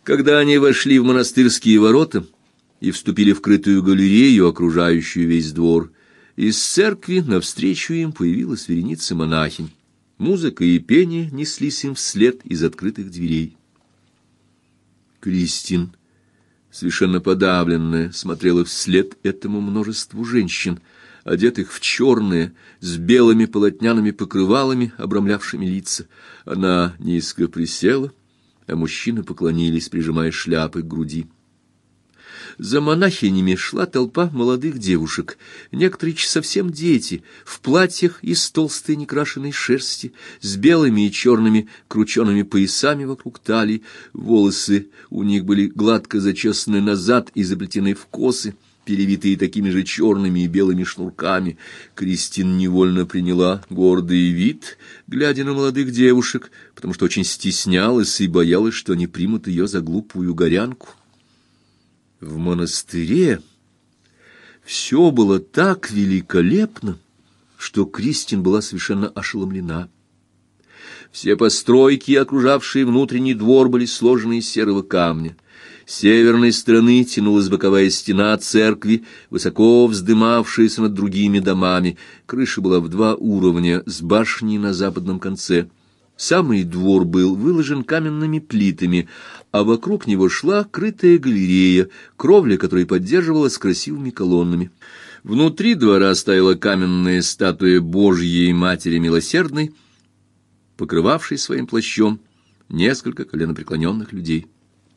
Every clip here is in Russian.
Когда они вошли в монастырские ворота и вступили в крытую галерею, окружающую весь двор, из церкви навстречу им появилась вереница монахинь. Музыка и пение неслись им вслед из открытых дверей. Кристин, совершенно подавленная, смотрела вслед этому множеству женщин, одетых в черные, с белыми полотняными покрывалами, обрамлявшими лица. Она низко присела, а мужчины поклонились, прижимая шляпы к груди. За монахинями шла толпа молодых девушек, некоторые совсем дети, в платьях из толстой некрашенной шерсти, с белыми и черными кручеными поясами вокруг талии. Волосы у них были гладко зачесаны назад и заплетены в косы, перевитые такими же черными и белыми шнурками. Кристин невольно приняла гордый вид, глядя на молодых девушек, потому что очень стеснялась и боялась, что они примут ее за глупую горянку. В монастыре все было так великолепно, что Кристин была совершенно ошеломлена. Все постройки, окружавшие внутренний двор, были сложены из серого камня. С северной стороны тянулась боковая стена церкви, высоко вздымавшаяся над другими домами. Крыша была в 2 уровня, с башней на западном конце. Самый двор был выложен каменными плитами, а вокруг него шла крытая галерея, кровля которой поддерживалась красивыми колоннами. Внутри двора стояла каменная статуя Божьей Матери Милосердной, покрывавшей своим плащом несколько коленопреклоненных людей.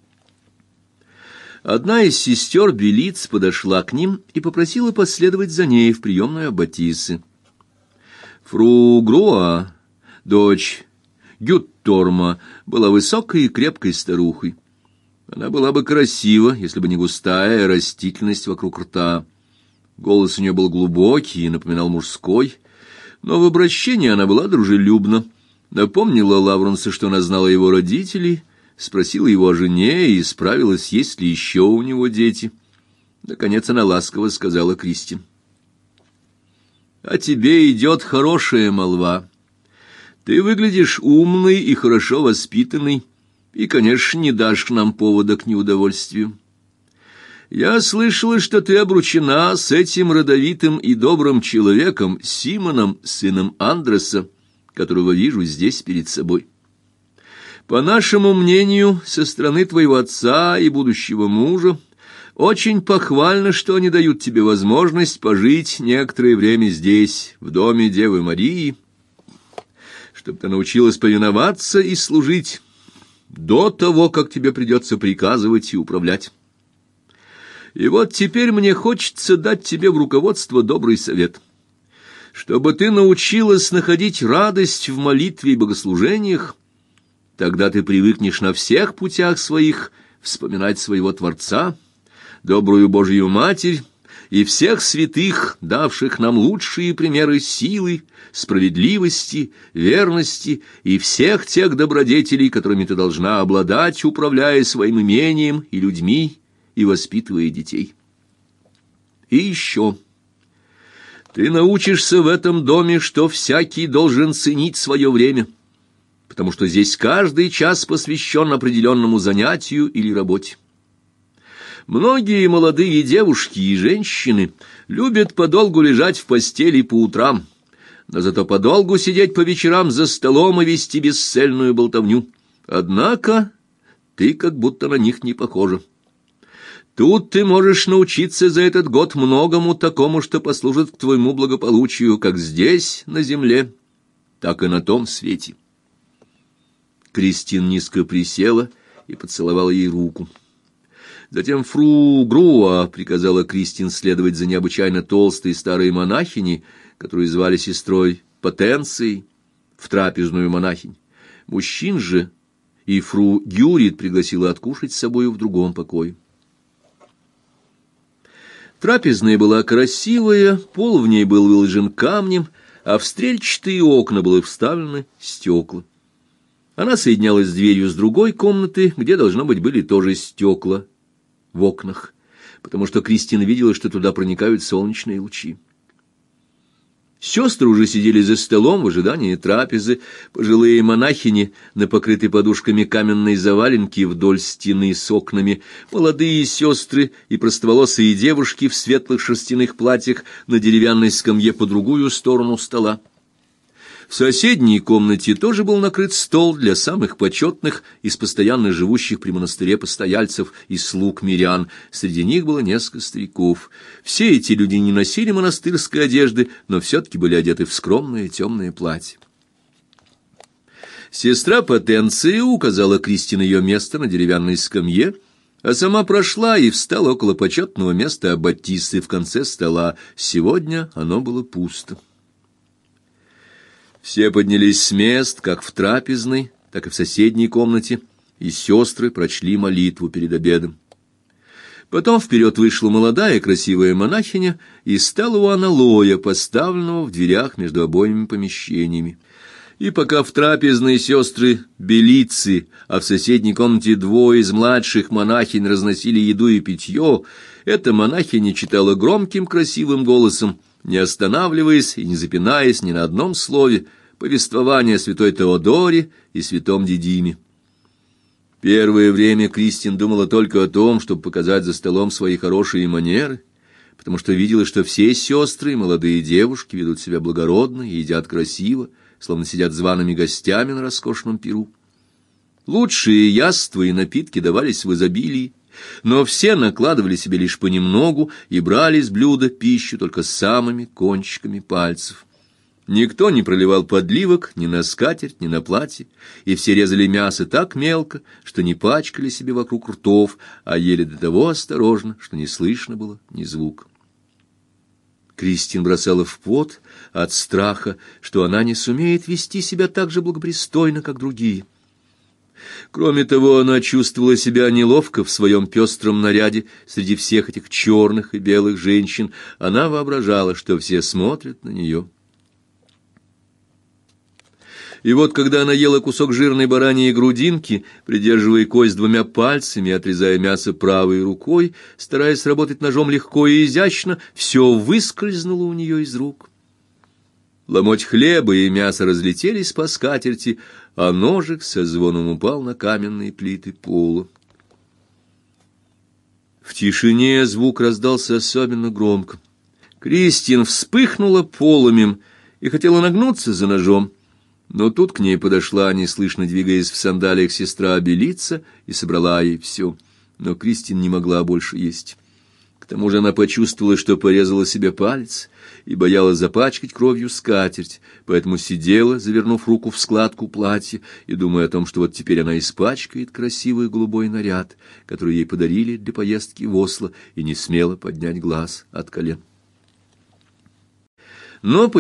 Одна из сестер Белиц подошла к ним и попросила последовать за ней в приемную аббатисы. Фру Груа, дочь Гютторма, была высокой и крепкой старухой. Она была бы красива, если бы не густая растительность вокруг рта. Голос у нее был глубокий и напоминал мужской, но в обращении она была дружелюбна. Напомнила Лавренсу, что она знала его родителей, спросила его о жене и справилась, есть ли еще у него дети. Наконец она ласково сказала Кристин: «О тебе идет хорошая молва. Ты выглядишь умный и хорошо воспитанный, и, конечно, не дашь нам повода к неудовольствию. Я слышала, что ты обручена с этим родовитым и добрым человеком, Симоном, сыном Андреса, которого вижу здесь перед собой. По нашему мнению, со стороны твоего отца и будущего мужа, очень похвально, что они дают тебе возможность пожить некоторое время здесь, в доме Девы Марии, чтобы ты научилась повиноваться и служить до того, как тебе придется приказывать и управлять. И вот теперь мне хочется дать тебе в руководство добрый совет, чтобы ты научилась находить радость в молитве и богослужениях. Тогда ты привыкнешь на всех путях своих вспоминать своего Творца, добрую Божью Матерь и всех святых, давших нам лучшие примеры силы, справедливости, верности и всех тех добродетелей, которыми ты должна обладать, управляя своим имением и людьми и воспитывая детей. И еще ты научишься в этом доме, что всякий должен ценить свое время, потому что здесь каждый час посвящен определенному занятию или работе. Многие молодые девушки и женщины любят подолгу лежать в постели по утрам, но зато подолгу сидеть по вечерам за столом и вести бесцельную болтовню. Однако ты как будто на них не похожа. Тут ты можешь научиться за этот год многому такому, что послужит к твоему благополучию, как здесь, на земле, так и на том свете. Кристин низко присела и поцеловала ей руку. Затем фру Груа приказала Кристин следовать за необычайно толстой старой монахиней, которую звали сестрой Потенцией, в трапезную монахинь. Мужчин же и фру Гюрит пригласила откушать с собою в другом покое. Трапезная была красивая, пол в ней был выложен камнем, а в стрельчатые окна были вставлены стекла. Она соединялась с дверью с другой комнаты, где, должно быть, были тоже стекла в окнах, потому что Кристина видела, что туда проникают солнечные лучи. Сестры уже сидели за столом в ожидании трапезы. Пожилые монахини на покрытой подушками каменной заваленке вдоль стены с окнами, молодые сестры и простоволосые девушки в светлых шерстяных платьях на деревянной скамье по другую сторону стола. В соседней комнате тоже был накрыт стол для самых почетных из постоянно живущих при монастыре постояльцев и слуг мирян. Среди них было несколько стариков. Все эти люди не носили монастырской одежды, но все-таки были одеты в скромные темные платья. Сестра Потенция указала Кристи на ее место на деревянной скамье, а сама прошла и встала около почетного места аббатисы в конце стола. Сегодня оно было пусто. Все поднялись с мест, как в трапезной, так и в соседней комнате, и сестры прочли молитву перед обедом. Потом вперед вышла молодая красивая монахиня и стала у аналоя, поставленного в дверях между обоими помещениями. И пока в трапезной сестры белицы, а в соседней комнате двое из младших монахинь разносили еду и питье, эта монахиня читала громким красивым голосом, не останавливаясь и не запинаясь ни на одном слове, повествование о святой Теодоре и святом Дидиме. Первое время Кристин думала только о том, чтобы показать за столом свои хорошие манеры, потому что видела, что все сестры и молодые девушки ведут себя благородно и едят красиво, словно сидят зваными гостями на роскошном пиру. Лучшие яства и напитки давались в изобилии, но все накладывали себе лишь понемногу и брали с блюда пищу только самыми кончиками пальцев. Никто не проливал подливок ни на скатерть, ни на платье, и все резали мясо так мелко, что не пачкали себе вокруг ртов, а ели до того осторожно, что не слышно было ни звука. Кристин бросала в пот от страха, что она не сумеет вести себя так же благопристойно, как другие. Кроме того, она чувствовала себя неловко в своем пестром наряде среди всех этих черных и белых женщин. Она воображала, что все смотрят на нее. И вот, когда она ела кусок жирной бараньей грудинки, придерживая кость двумя пальцами, отрезая мясо правой рукой, стараясь работать ножом легко и изящно, все выскользнуло у нее из рук. Ломоть хлеба и мясо разлетелись по скатерти, а ножик со звоном упал на каменные плиты пола. В тишине звук раздался особенно громко. Кристин вспыхнула полымем и хотела нагнуться за ножом, но тут к ней подошла, неслышно двигаясь в сандалиях, сестра Белица и собрала ей все. Но Кристин не могла больше есть. К тому же она почувствовала, что порезала себе палец, и боялась запачкать кровью скатерть, поэтому сидела, завернув руку в складку платья, и думая о том, что вот теперь она испачкает красивый голубой наряд, который ей подарили для поездки в Осло, и не смела поднять глаз от колен. Но